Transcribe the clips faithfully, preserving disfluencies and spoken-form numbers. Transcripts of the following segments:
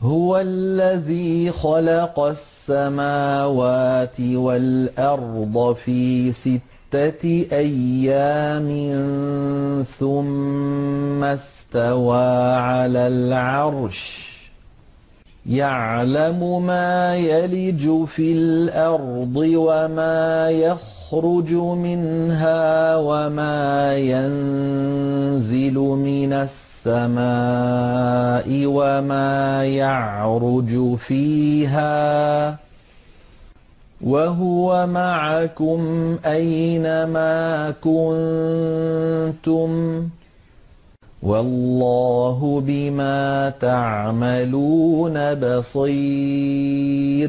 هو الذي خلق السماوات والأرض في ستة أيام ثم استوى على العرش يعلم ما يلج في الأرض وما يخرج منها وما ينزل من السماء وما يعرج فيها وهو معكم أينما كنتم والله بما تعملون بصير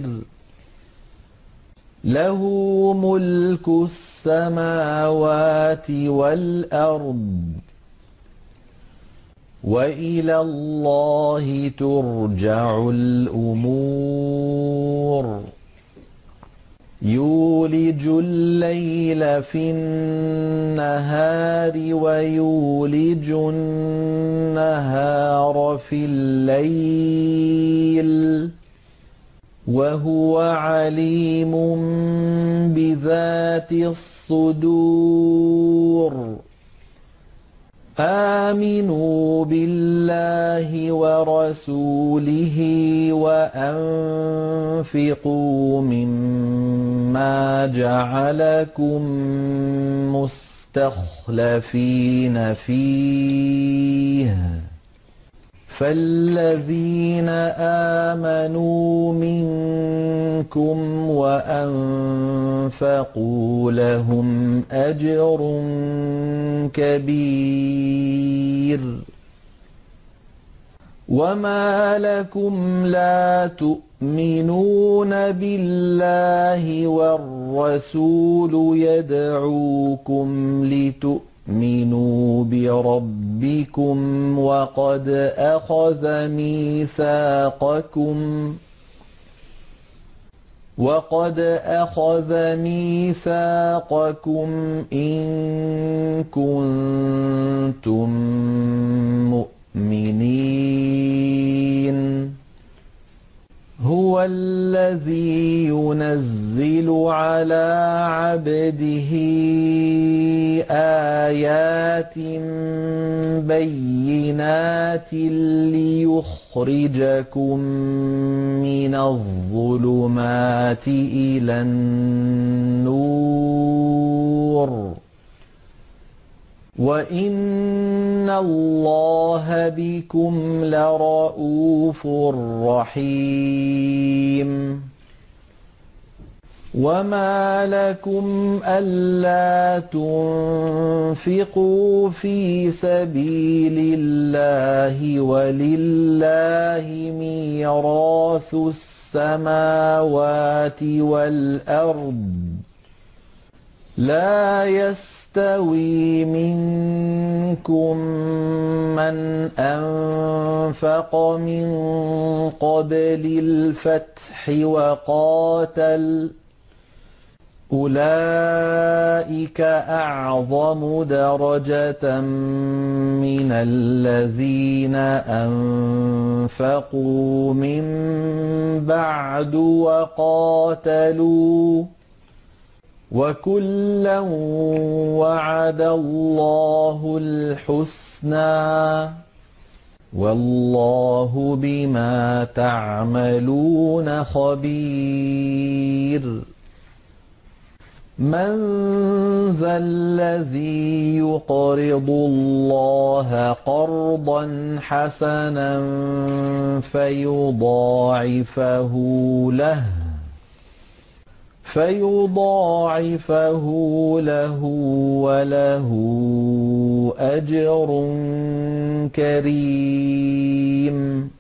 له ملك السماوات والأرض وإلى الله ترجع الأمور يولج الليل في النهار ويولج النهار في الليل وهو عليم بذات الصدور آمنوا بالله ورسوله وأنفقوا مما جعلكم مستخلفين فيه فالذين آمنوا منكم وأنفقوا لهم أجر كبير وما لكم لا تؤمنون بالله والرسول يدعوكم لتؤمنوا مِنُوا بربكم وقد أخذ ميثاقكم وقد أخذ ميثاقكم إن كنتم مؤمنين هو الذي ينزل على عبده آيات بينات ليخرجكم من الظلمات إلى النور وإن الله بكم لرءوف رحيم وما لكم ألا تنفقوا في سبيل الله ولله ميراث السماوات والأرض لا يستوي منكم من أنفق من قبل الفتح وقاتل أولئك أعظم درجة من الذين أنفقوا من بعد وقاتلوا وكلا وعد الله الحسنى والله بما تعملون خبير من ذا الذي يقرض الله قرضا حسنا فيضاعفه له فيضاعفه له وله أجر كريم